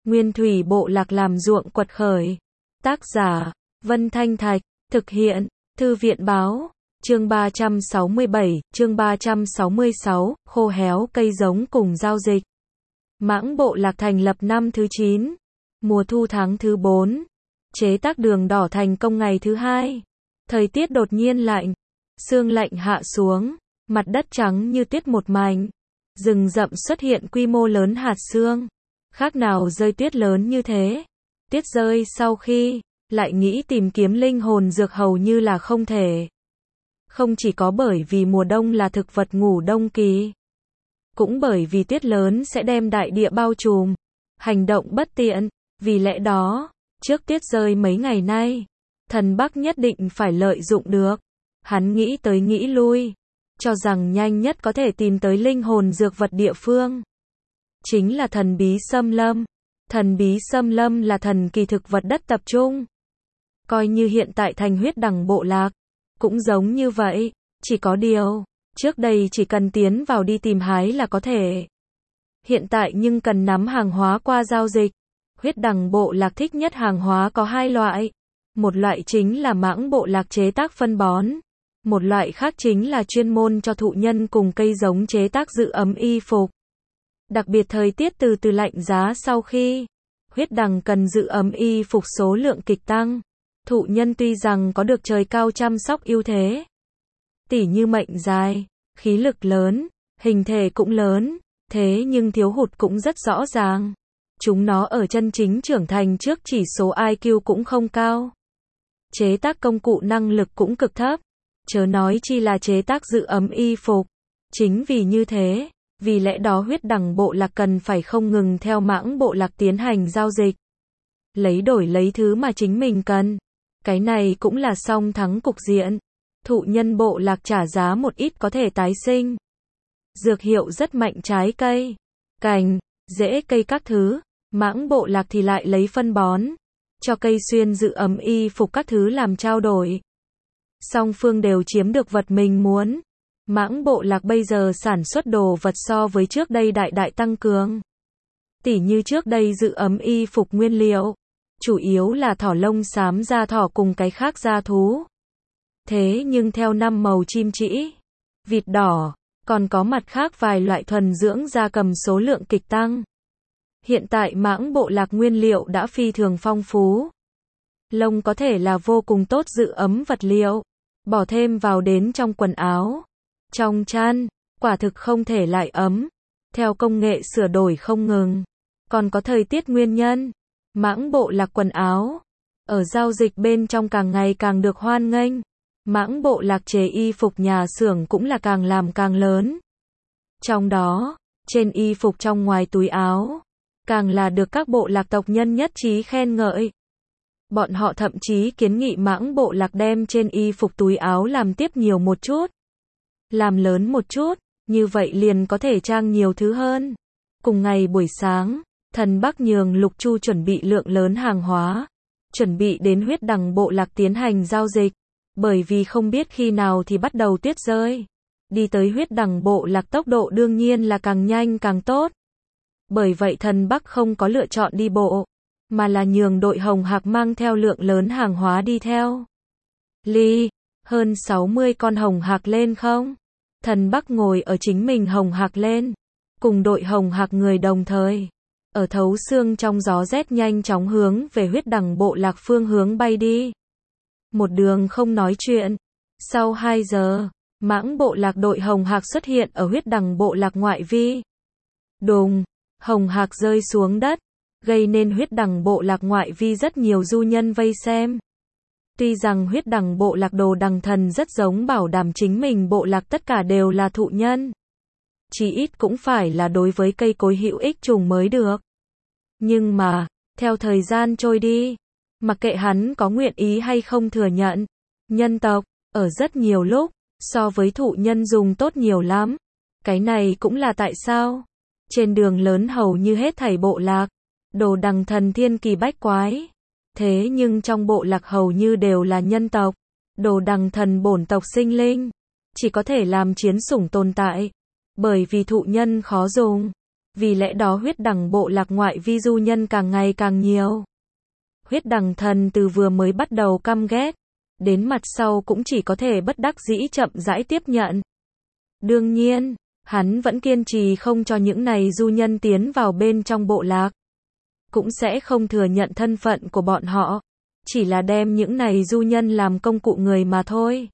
Nguyên thủy bộ lạc làm ruộng quật khởi. Tác giả, Vân Thanh Thạch, thực hiện, Thư viện báo, chương 367, chương 366, khô héo cây giống cùng giao dịch. Mãng bộ lạc thành lập năm thứ 9, mùa thu tháng thứ 4, chế tác đường đỏ thành công ngày thứ 2. Thời tiết đột nhiên lạnh, sương lạnh hạ xuống, mặt đất trắng như tuyết một mảnh, rừng rậm xuất hiện quy mô lớn hạt sương, khác nào rơi tuyết lớn như thế. Tuyết rơi sau khi, lại nghĩ tìm kiếm linh hồn dược hầu như là không thể. Không chỉ có bởi vì mùa đông là thực vật ngủ đông kỳ, cũng bởi vì tuyết lớn sẽ đem đại địa bao trùm, hành động bất tiện, vì lẽ đó, trước tuyết rơi mấy ngày nay, thần Bắc nhất định phải lợi dụng được. Hắn nghĩ tới nghĩ lui, cho rằng nhanh nhất có thể tìm tới linh hồn dược vật địa phương. Chính là thần bí xâm lâm. Thần bí xâm lâm là thần kỳ thực vật đất tập trung. Coi như hiện tại thành huyết đằng bộ lạc, cũng giống như vậy, chỉ có điều, trước đây chỉ cần tiến vào đi tìm hái là có thể. Hiện tại nhưng cần nắm hàng hóa qua giao dịch. Huyết đằng bộ lạc thích nhất hàng hóa có hai loại. Một loại chính là mãng bộ lạc chế tác phân bón. Một loại khác chính là chuyên môn cho thụ nhân cùng cây giống chế tác giữ ấm y phục. Đặc biệt thời tiết từ từ lạnh giá sau khi huyết đằng cần giữ ấm y phục số lượng kịch tăng. Thụ nhân tuy rằng có được trời cao chăm sóc ưu thế, tỉ như mệnh dài, khí lực lớn, hình thể cũng lớn, thế nhưng thiếu hụt cũng rất rõ ràng. Chúng nó ở chân chính trưởng thành trước chỉ số IQ cũng không cao. Chế tác công cụ năng lực cũng cực thấp, chớ nói chi là chế tác giữ ấm y phục. Chính vì như thế, vì lẽ đó huyết đằng bộ lạc cần phải không ngừng theo mãng bộ lạc tiến hành giao dịch. Lấy đổi lấy thứ mà chính mình cần. Cái này cũng là song thắng cục diện. Thụ nhân bộ lạc trả giá một ít có thể tái sinh. Dược hiệu rất mạnh trái cây, cành, rễ cây các thứ. Mãng bộ lạc thì lại lấy phân bón, cho cây xuyên giữ ấm y phục các thứ làm trao đổi. Song phương đều chiếm được vật mình muốn. Mãng bộ lạc bây giờ sản xuất đồ vật so với trước đây đại đại tăng cường. Tỉ như trước đây giữ ấm y phục nguyên liệu, chủ yếu là thỏ lông xám da thỏ cùng cái khác da thú. Thế nhưng theo năm màu chim trĩ, vịt đỏ, còn có mặt khác vài loại thuần dưỡng gia cầm số lượng kịch tăng. Hiện tại mãng bộ lạc nguyên liệu đã phi thường phong phú. Lông có thể là vô cùng tốt giữ ấm vật liệu, bỏ thêm vào đến trong quần áo, trong chăn, quả thực không thể lại ấm. Theo công nghệ sửa đổi không ngừng, còn có thời tiết nguyên nhân, mãng bộ lạc quần áo, ở giao dịch bên trong càng ngày càng được hoan nghênh. Mãng bộ lạc chế y phục nhà xưởng cũng là càng làm càng lớn. Trong đó, trên y phục trong ngoài túi áo, càng là được các bộ lạc tộc nhân nhất trí khen ngợi. Bọn họ thậm chí kiến nghị mãng bộ lạc đem trên y phục túi áo làm tiếp nhiều một chút, làm lớn một chút, như vậy liền có thể trang nhiều thứ hơn. Cùng ngày buổi sáng, thần Bắc nhường Lục Chu chuẩn bị lượng lớn hàng hóa, chuẩn bị đến huyết đằng bộ lạc tiến hành giao dịch, bởi vì không biết khi nào thì bắt đầu tuyết rơi. Đi tới huyết đằng bộ lạc tốc độ đương nhiên là càng nhanh càng tốt. Bởi vậy thần Bắc không có lựa chọn đi bộ, mà là nhường đội hồng hạc mang theo lượng lớn hàng hóa đi theo. Hơn 60 con hồng hạc lên không? Thần Bắc ngồi ở chính mình hồng hạc lên, cùng đội hồng hạc người đồng thời, ở thấu xương trong gió rét nhanh chóng hướng về huyết đằng bộ lạc phương hướng bay đi. Một đường không nói chuyện. Sau 2 giờ, mãng bộ lạc đội hồng hạc xuất hiện ở huyết đằng bộ lạc ngoại vi. Đùng, hồng hạc rơi xuống đất, gây nên huyết đằng bộ lạc ngoại vi rất nhiều du nhân vây xem. Tuy rằng huyết đằng bộ lạc đồ đằng thần rất giống bảo đảm chính mình bộ lạc tất cả đều là thụ nhân. Chỉ ít cũng phải là đối với cây cối hữu ích trùng mới được. Nhưng mà, theo thời gian trôi đi, mặc kệ hắn có nguyện ý hay không thừa nhận, nhân tộc, ở rất nhiều lúc, so với thụ nhân dùng tốt nhiều lắm. Cái này cũng là tại sao? Trên đường lớn hầu như hết thảy bộ lạc, đồ đằng thần thiên kỳ bách quái. Thế nhưng trong bộ lạc hầu như đều là nhân tộc, đồ đằng thần bổn tộc sinh linh, chỉ có thể làm chiến sủng tồn tại, bởi vì thụ nhân khó dùng. Vì lẽ đó huyết đằng bộ lạc ngoại vi du nhân càng ngày càng nhiều. Huyết đằng thần từ vừa mới bắt đầu căm ghét, đến mặt sau cũng chỉ có thể bất đắc dĩ chậm rãi tiếp nhận. Đương nhiên, hắn vẫn kiên trì không cho những này du nhân tiến vào bên trong bộ lạc. Cũng sẽ không thừa nhận thân phận của bọn họ. Chỉ là đem những này du nhân làm công cụ người mà thôi.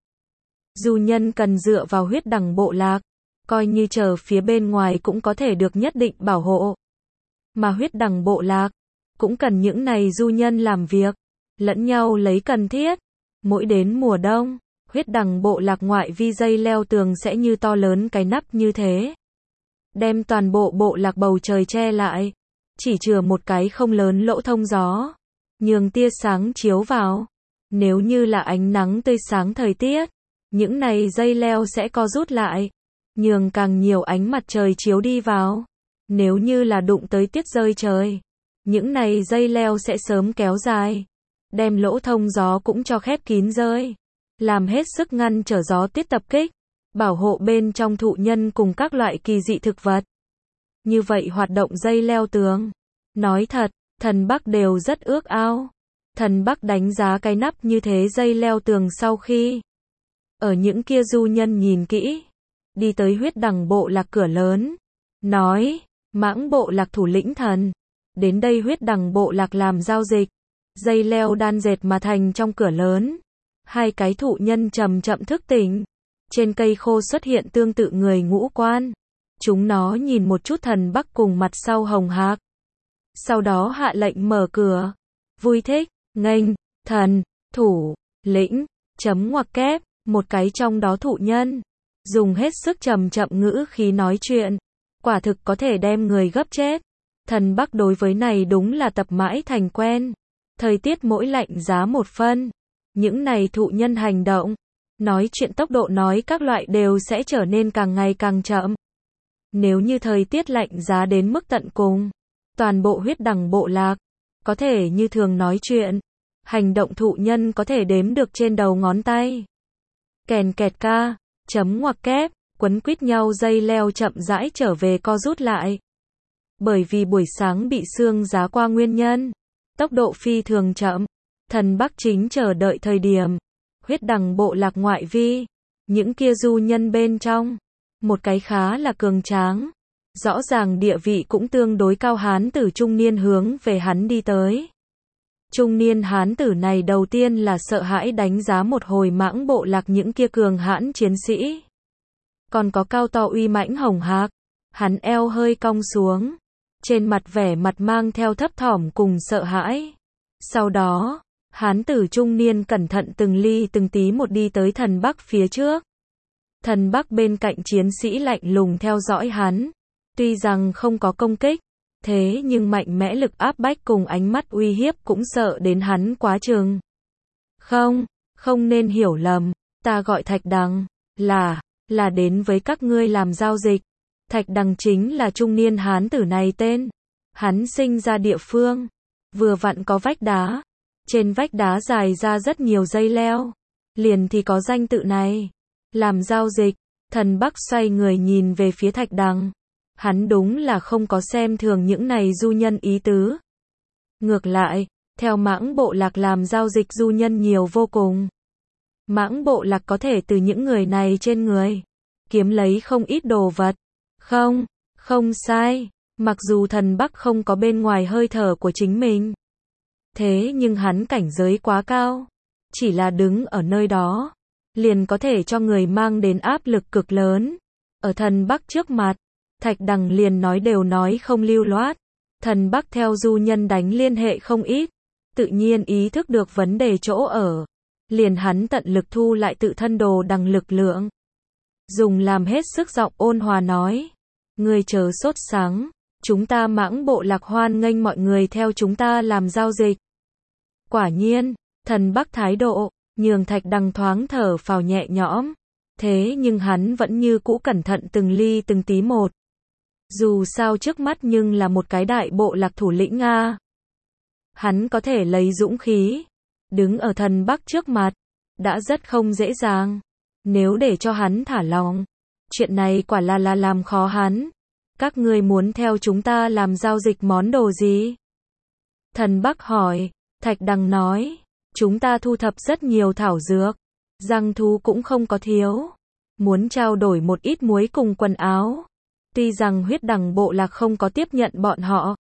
Du nhân cần dựa vào huyết đằng bộ lạc, coi như chờ phía bên ngoài cũng có thể được nhất định bảo hộ. Mà huyết đằng bộ lạc, cũng cần những này du nhân làm việc, lẫn nhau lấy cần thiết. Mỗi đến mùa đông, huyết đằng bộ lạc ngoại vi dây leo tường sẽ như to lớn cái nắp như thế. Đem toàn bộ bộ lạc bầu trời che lại, chỉ chừa một cái không lớn lỗ thông gió, nhường tia sáng chiếu vào. Nếu như là ánh nắng tươi sáng thời tiết, những này dây leo sẽ co rút lại, nhường càng nhiều ánh mặt trời chiếu đi vào. Nếu như là đụng tới tiết rơi trời, những này dây leo sẽ sớm kéo dài, đem lỗ thông gió cũng cho khép kín rơi, làm hết sức ngăn trở gió tiết tập kích, bảo hộ bên trong thụ nhân cùng các loại kỳ dị thực vật. Như vậy hoạt động dây leo tường, nói thật, thần Bắc đều rất ước ao. Thần Bắc đánh giá cái nắp như thế dây leo tường sau khi ở những kia du nhân nhìn kỹ, đi tới huyết đằng bộ lạc cửa lớn, nói, Mãng bộ lạc thủ lĩnh thần, đến đây huyết đằng bộ lạc làm giao dịch. Dây leo đan dệt mà thành trong cửa lớn. Hai cái thụ nhân chậm chậm thức tỉnh. Trên cây khô xuất hiện tương tự người ngũ quan. Chúng nó nhìn một chút thần Bắc cùng mặt sau hồng hạc. Sau đó hạ lệnh mở cửa. Vui thích, nghênh, thần, thủ, lĩnh, chấm ngoặc kép, một cái trong đó thụ nhân. Dùng hết sức chậm chậm ngữ khí nói chuyện. Quả thực có thể đem người gấp chết. Thần Bắc đối với này đúng là tập mãi thành quen. Thời tiết mỗi lạnh giá một phân. Những này thụ nhân hành động, nói chuyện tốc độ nói các loại đều sẽ trở nên càng ngày càng chậm. Nếu như thời tiết lạnh giá đến mức tận cùng, toàn bộ huyết đằng bộ lạc, có thể như thường nói chuyện, hành động thụ nhân có thể đếm được trên đầu ngón tay. Kèn kẹt ca, chấm ngoặc kép, quấn quýt nhau dây leo chậm rãi trở về co rút lại. Bởi vì buổi sáng bị sương giá qua nguyên nhân, tốc độ phi thường chậm. Thần Bắc chính chờ đợi thời điểm, huyết đằng bộ lạc ngoại vi, những kia du nhân bên trong, một cái khá là cường tráng, rõ ràng địa vị cũng tương đối cao hán tử trung niên hướng về hắn đi tới. Trung niên hán tử này đầu tiên là sợ hãi đánh giá một hồi Mãng bộ lạc những kia cường hãn chiến sĩ. Còn có cao to uy mãnh hồng hạc, hắn eo hơi cong xuống, trên mặt vẻ mặt mang theo thấp thỏm cùng sợ hãi. Sau đó, hán tử trung niên cẩn thận từng ly từng tí một đi tới thần Bắc phía trước. Thần Bắc bên cạnh chiến sĩ lạnh lùng theo dõi hắn. Tuy rằng không có công kích, thế nhưng mạnh mẽ lực áp bách cùng ánh mắt uy hiếp cũng sợ đến hắn quá chừng. Không nên hiểu lầm, ta gọi Thạch Đằng, là đến với các ngươi làm giao dịch. Thạch Đằng chính là trung niên hán tử này tên. Hắn sinh ra địa phương, vừa vặn có vách đá. Trên vách đá dài ra rất nhiều dây leo. Liền thì có danh tự này. Làm giao dịch, thần Bắc xoay người nhìn về phía Thạch Đằng. Hắn đúng là không có xem thường những này du nhân ý tứ. Ngược lại, theo Mãng bộ lạc làm giao dịch du nhân nhiều vô cùng. Mãng bộ lạc có thể từ những người này trên người kiếm lấy không ít đồ vật. Không sai, mặc dù thần Bắc không có bên ngoài hơi thở của chính mình. Thế nhưng hắn cảnh giới quá cao, chỉ là đứng ở nơi đó, liền có thể cho người mang đến áp lực cực lớn. Ở thần Bắc trước mặt, Thạch Đằng liền nói đều nói không lưu loát. Thần Bắc theo du nhân đánh liên hệ không ít, tự nhiên ý thức được vấn đề chỗ ở. Liền hắn tận lực thu lại tự thân đồ đằng lực lượng. Dùng làm hết sức giọng ôn hòa nói. Người chớ sốt sắng, chúng ta Mãng bộ lạc hoan nghênh mọi người theo chúng ta làm giao dịch. Quả nhiên, thần Bắc thái độ, nhường Thạch Đằng thoáng thở phào nhẹ nhõm. Thế nhưng hắn vẫn như cũ cẩn thận từng ly từng tí một. Dù sao trước mắt nhưng là một cái đại bộ lạc thủ lĩnh Nga. Hắn có thể lấy dũng khí, đứng ở thần Bắc trước mặt, đã rất không dễ dàng. Nếu để cho hắn thả lòng, chuyện này quả là làm khó hắn. Các ngươi muốn theo chúng ta làm giao dịch món đồ gì? Thần Bắc hỏi. Thạch Đằng nói. Chúng ta thu thập rất nhiều thảo dược. Giang thú cũng không có thiếu. Muốn trao đổi một ít muối cùng quần áo. Tuy rằng huyết đằng bộ lạc không có tiếp nhận bọn họ.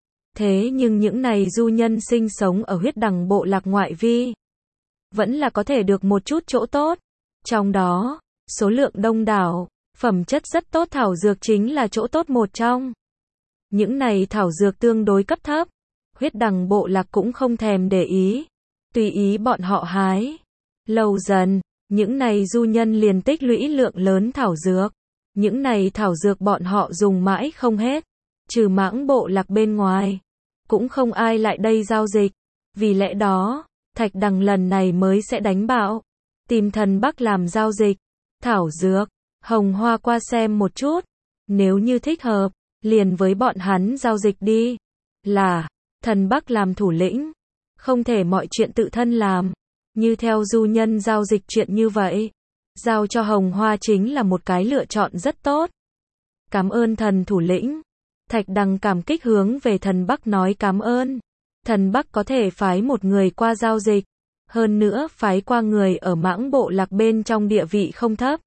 Thế nhưng những này du nhân sinh sống ở huyết đằng bộ lạc ngoại vi. Vẫn là có thể được một chút chỗ tốt. Trong đó, số lượng đông đảo, phẩm chất rất tốt thảo dược chính là chỗ tốt một trong. Những này thảo dược tương đối cấp thấp. Huyết đằng bộ lạc cũng không thèm để ý. Tùy ý bọn họ hái. Lâu dần, những này du nhân liền tích lũy lượng lớn thảo dược. Những này thảo dược bọn họ dùng mãi không hết. Trừ mãng bộ lạc bên ngoài. Cũng không ai lại đây giao dịch. Vì lẽ đó, Thạch Đằng lần này mới sẽ đánh bạo. Tìm Thần Bắc làm giao dịch. Thảo dược, Hồng Hoa qua xem một chút. Nếu như thích hợp, liền với bọn hắn giao dịch đi. Là, Thần Bắc làm thủ lĩnh. Không thể mọi chuyện tự thân làm. Như theo du nhân giao dịch chuyện như vậy. Giao cho Hồng Hoa chính là một cái lựa chọn rất tốt. Cảm ơn thần thủ lĩnh. Thạch Đằng cảm kích hướng về Thần Bắc nói cảm ơn. Thần Bắc có thể phái một người qua giao dịch. Hơn nữa phái qua người ở mãng bộ lạc bên trong địa vị không thấp.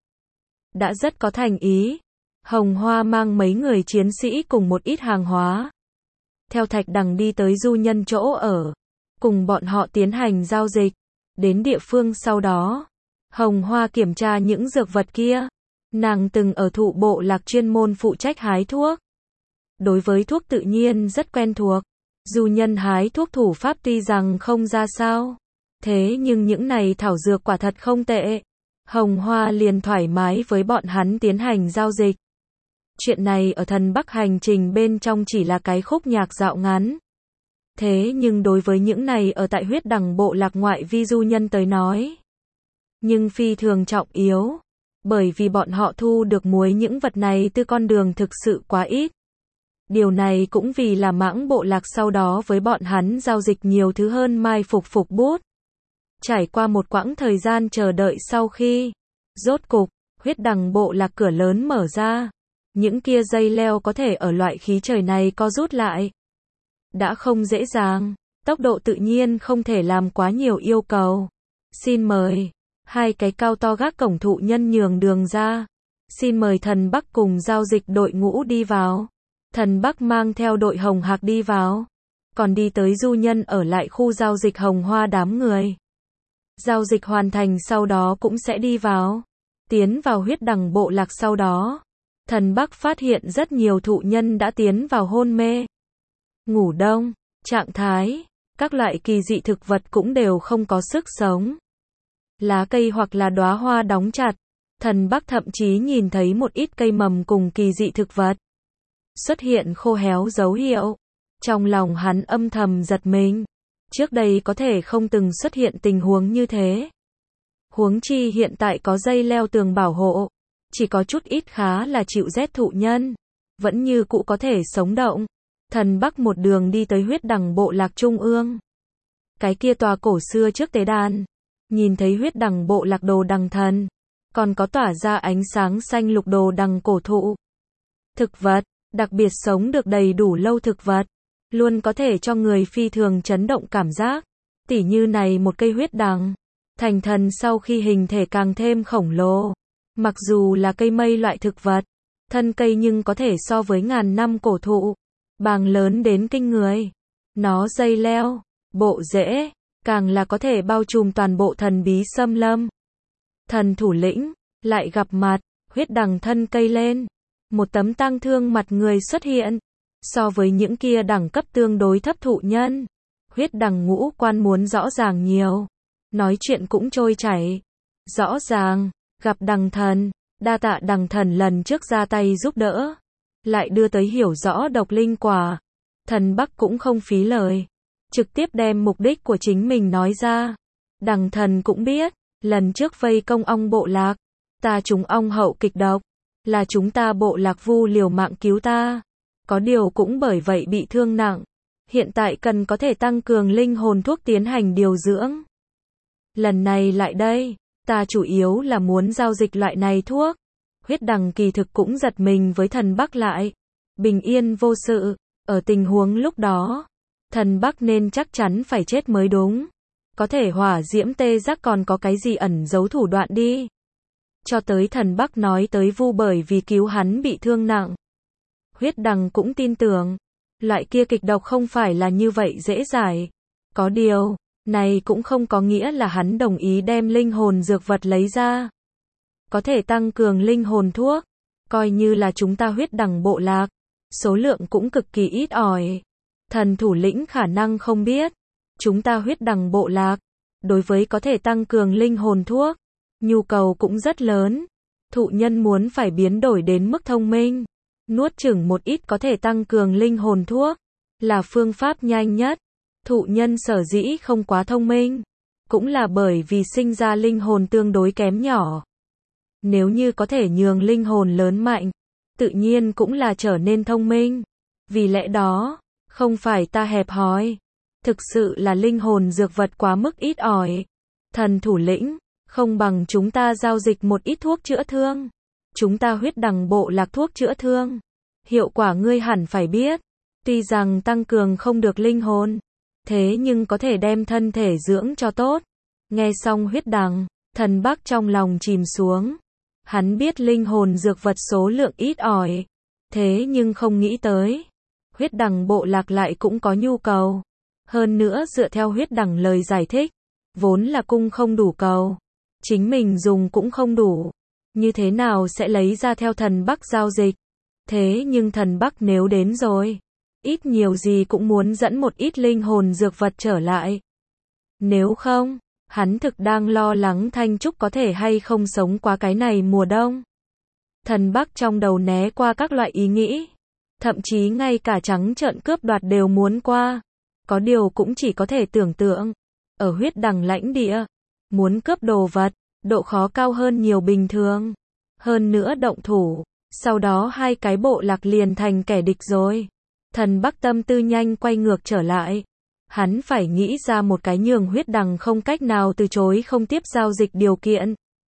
Đã rất có thành ý. Hồng Hoa mang mấy người chiến sĩ cùng một ít hàng hóa. Theo Thạch Đằng đi tới du nhân chỗ ở. Cùng bọn họ tiến hành giao dịch. Đến địa phương sau đó. Hồng Hoa kiểm tra những dược vật kia. Nàng từng ở thụ bộ lạc chuyên môn phụ trách hái thuốc. Đối với thuốc tự nhiên rất quen thuộc. Du nhân hái thuốc thủ pháp tuy rằng không ra sao. Thế nhưng những này thảo dược quả thật không tệ. Hồng Hoa liền thoải mái với bọn hắn tiến hành giao dịch. Chuyện này ở Thần Bắc hành trình bên trong chỉ là cái khúc nhạc dạo ngắn. Thế nhưng đối với những này ở tại huyết đằng bộ lạc ngoại vi du nhân tới nói. Nhưng phi thường trọng yếu. Bởi vì bọn họ thu được muối những vật này từ con đường thực sự quá ít. Điều này cũng vì là mãng bộ lạc sau đó với bọn hắn giao dịch nhiều thứ hơn mai phục bút. Trải qua một quãng thời gian chờ đợi sau khi, rốt cục, huyết đằng bộ lạc cửa lớn mở ra. Những kia dây leo có thể ở loại khí trời này co rút lại. Đã không dễ dàng, tốc độ tự nhiên không thể làm quá nhiều yêu cầu. Xin mời, hai cái cao to gác cổng thụ nhân nhường đường ra. Xin mời Thần Bắc cùng giao dịch đội ngũ đi vào. Thần Bắc mang theo đội Hồng Hạc đi vào. Còn đi tới du nhân ở lại khu giao dịch Hồng Hoa đám người. Giao dịch hoàn thành sau đó cũng sẽ đi vào. Tiến vào huyết đằng bộ lạc sau đó. Thần Bắc phát hiện rất nhiều thụ nhân đã tiến vào hôn mê. Ngủ đông, trạng thái, các loại kỳ dị thực vật cũng đều không có sức sống. Lá cây hoặc là đóa hoa đóng chặt. Thần Bắc thậm chí nhìn thấy một ít cây mầm cùng kỳ dị thực vật. Xuất hiện khô héo dấu hiệu. Trong lòng hắn âm thầm giật mình. Trước đây có thể không từng xuất hiện tình huống như thế. Huống chi hiện tại có dây leo tường bảo hộ. Chỉ có chút ít khá là chịu rét thụ nhân. Vẫn như cũ có thể sống động. Thần Bắc một đường đi tới huyết đằng bộ lạc trung ương. Cái kia tòa cổ xưa trước tế đàn. Nhìn thấy huyết đằng bộ lạc đồ đằng thần. Còn có tỏa ra ánh sáng xanh lục đồ đằng cổ thụ. Thực vật, đặc biệt sống được đầy đủ lâu thực vật. Luôn có thể cho người phi thường chấn động cảm giác. Tỉ như này một cây huyết đằng. Thành thần sau khi hình thể càng thêm khổng lồ. Mặc dù là cây mây loại thực vật. Thân cây nhưng có thể so với ngàn năm cổ thụ. Bàng lớn đến kinh người. Nó dây leo, bộ rễ, càng là có thể bao trùm toàn bộ thần bí xâm lâm. Thần thủ lĩnh, lại gặp mặt, huyết đằng thân cây lên. Một tấm tang thương mặt người xuất hiện. So với những kia đẳng cấp tương đối thấp thụ nhân. Huyết đằng ngũ quan muốn rõ ràng nhiều. Nói chuyện cũng trôi chảy. Rõ ràng, gặp đằng thần, đa tạ đằng thần lần trước ra tay giúp đỡ. Lại đưa tới hiểu rõ độc linh quả. Thần Bắc cũng không phí lời. Trực tiếp đem mục đích của chính mình nói ra. Đằng thần cũng biết, lần trước vây công ong bộ lạc. Ta trúng ong hậu kịch độc. Là chúng ta bộ lạc vu liều mạng cứu ta. Có điều cũng bởi vậy bị thương nặng. Hiện tại cần có thể tăng cường linh hồn thuốc tiến hành điều dưỡng. Lần này lại đây, ta chủ yếu là muốn giao dịch loại này thuốc. Huyết đằng kỳ thực cũng giật mình với Thần Bắc lại. bình yên vô sự. Ở tình huống lúc đó, thần Bắc nên chắc chắn phải chết mới đúng. Có thể hỏa diễm tê giác còn có cái gì ẩn giấu thủ đoạn đi. Cho tới thần Bắc nói tới Vu bởi vì cứu hắn bị thương nặng. Huyết Đằng cũng tin tưởng, loại kia kịch độc không phải là như vậy dễ giải. Có điều, này cũng không có nghĩa là hắn đồng ý đem linh hồn dược vật lấy ra. Có thể tăng cường linh hồn thuốc, coi như là chúng ta Huyết Đằng bộ lạc, số lượng cũng cực kỳ ít ỏi. Thần thủ lĩnh khả năng không biết, chúng ta Huyết Đằng bộ lạc, đối với có thể tăng cường linh hồn thuốc, nhu cầu cũng rất lớn. Thụ nhân muốn phải biến đổi đến mức thông minh, nuốt chửng một ít có thể tăng cường linh hồn thuốc, là phương pháp nhanh nhất. Thụ nhân sở dĩ không quá thông minh, cũng là bởi vì sinh ra linh hồn tương đối kém nhỏ. Nếu như có thể nhường linh hồn lớn mạnh, tự nhiên cũng là trở nên thông minh. Vì lẽ đó, không phải ta hẹp hòi, thực sự là linh hồn dược vật quá mức ít ỏi. Thần thủ lĩnh, không bằng chúng ta giao dịch một ít thuốc chữa thương. Chúng ta Huyết Đằng bộ lạc thuốc chữa thương. Hiệu quả ngươi hẳn phải biết. Tuy rằng tăng cường không được linh hồn, thế nhưng có thể đem thân thể dưỡng cho tốt. Nghe xong Huyết Đằng, thần Bắc trong lòng chìm xuống. Hắn biết linh hồn dược vật số lượng ít ỏi, thế nhưng không nghĩ tới. Huyết Đằng bộ lạc lại cũng có nhu cầu. Hơn nữa dựa theo Huyết Đằng lời giải thích, vốn là cung không đủ cầu. Chính mình dùng cũng không đủ. Như thế nào sẽ lấy ra theo thần Bắc giao dịch? Thế nhưng thần Bắc nếu đến rồi, ít nhiều gì cũng muốn dẫn một ít linh hồn dược vật trở lại. Nếu không, hắn thực đang lo lắng Thanh Trúc có thể hay không sống qua cái này mùa đông. Thần Bắc trong đầu né qua các loại ý nghĩ, thậm chí ngay cả trắng trợn cướp đoạt đều muốn qua. Có điều cũng chỉ có thể tưởng tượng, ở Huyết Đằng lãnh địa, muốn cướp đồ vật, độ khó cao hơn nhiều bình thường. Hơn nữa động thủ, sau đó hai cái bộ lạc liền thành kẻ địch rồi. Thần Bắc tâm tư nhanh quay ngược trở lại. Hắn phải nghĩ ra một cái nhường Huyết Đằng không cách nào từ chối không tiếp giao dịch điều kiện.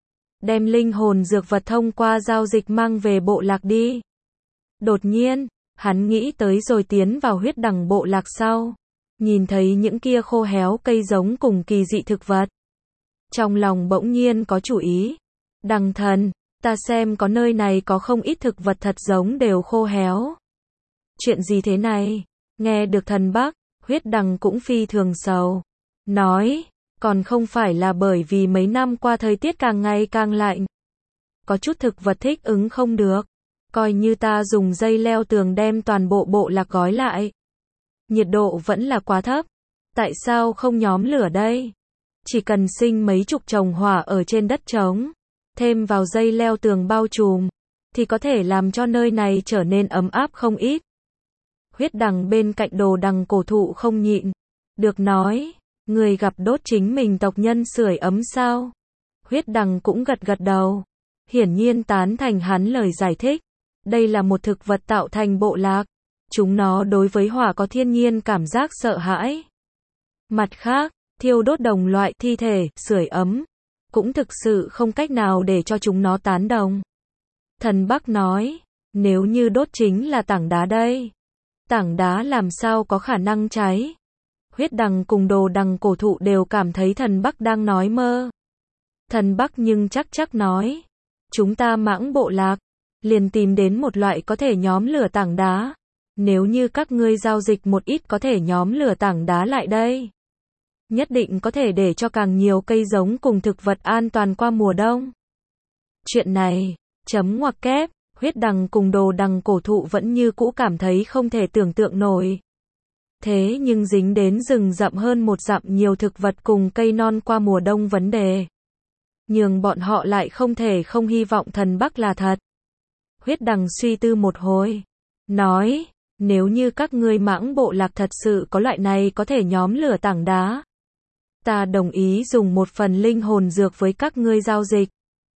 Đem linh hồn dược vật thông qua giao dịch mang về bộ lạc đi. Đột nhiên, hắn nghĩ tới rồi tiến vào Huyết Đằng bộ lạc sau. Nhìn thấy những kia khô héo cây giống cùng kỳ dị thực vật. Trong lòng bỗng nhiên có chủ ý. Đằng thần, ta xem có nơi này có không ít thực vật thật giống đều khô héo. Chuyện gì thế này? Nghe được thần Bắc, Huyết Đằng cũng phi thường sầu. Nói, còn không phải là bởi vì mấy năm qua thời tiết càng ngày càng lạnh. Có chút thực vật thích ứng không được. Coi như ta dùng dây leo tường đem toàn bộ bộ lạc gói lại. Nhiệt độ vẫn là quá thấp. Tại sao không nhóm lửa đây? Chỉ cần sinh mấy chục chồng hỏa ở trên đất trống, thêm vào dây leo tường bao trùm, thì có thể làm cho nơi này trở nên ấm áp không ít. Huyết Đằng bên cạnh Đồ Đằng cổ thụ không nhịn được nói, người gặp đốt chính mình tộc nhân sưởi ấm sao? Huyết Đằng cũng gật gật đầu, hiển nhiên tán thành hắn lời giải thích. Đây là một thực vật tạo thành bộ lạc, chúng nó đối với hỏa có thiên nhiên cảm giác sợ hãi. Mặt khác, thiêu đốt đồng loại thi thể, sưởi ấm, cũng thực sự không cách nào để cho chúng nó tán đồng. Thần Bắc nói, nếu như đốt chính là tảng đá đây, tảng đá làm sao có khả năng cháy? Huyết Đằng cùng Đồ Đằng cổ thụ đều cảm thấy thần Bắc đang nói mơ. Thần Bắc nhưng chắc nói, chúng ta Mãng bộ lạc, liền tìm đến một loại có thể nhóm lửa tảng đá. Nếu như các ngươi giao dịch một ít có thể nhóm lửa tảng đá lại đây, nhất định có thể để cho càng nhiều cây giống cùng thực vật an toàn qua mùa đông. Chuyện này, chấm ngoặc kép, Huyết Đằng cùng Đồ Đằng cổ thụ vẫn như cũ cảm thấy không thể tưởng tượng nổi. Thế nhưng dính đến rừng rậm hơn một dặm nhiều thực vật cùng cây non qua mùa đông vấn đề, nhường bọn họ lại không thể không hy vọng thần Bắc là thật. Huyết Đằng suy tư một hồi, nói, nếu như các ngươi Mãng bộ lạc thật sự có loại này có thể nhóm lửa tảng đá, ta đồng ý dùng một phần linh hồn dược với các ngươi giao dịch.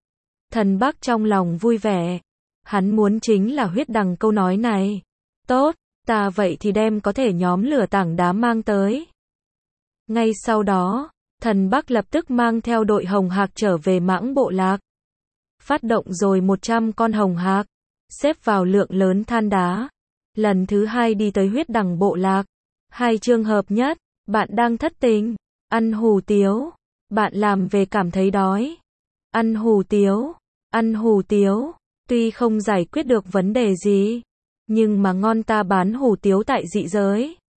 Thần Bắc trong lòng vui vẻ, hắn muốn chính là Huyết Đằng câu nói này. Tốt, ta vậy thì đem có thể nhóm lửa tảng đá mang tới. Ngay sau đó, thần Bắc lập tức mang theo đội hồng hạc trở về Mãng bộ lạc. Phát động rồi 100 con hồng hạc, xếp vào lượng lớn than đá. Lần thứ hai đi tới huyết đằng bộ lạc. Hai trường hợp nhất, bạn đang thất tình, ăn hủ tiếu, bạn làm về cảm thấy đói, ăn hủ tiếu, ăn hủ tiếu, tuy không giải quyết được vấn đề gì, nhưng mà ngon ta bán hủ tiếu tại dị giới.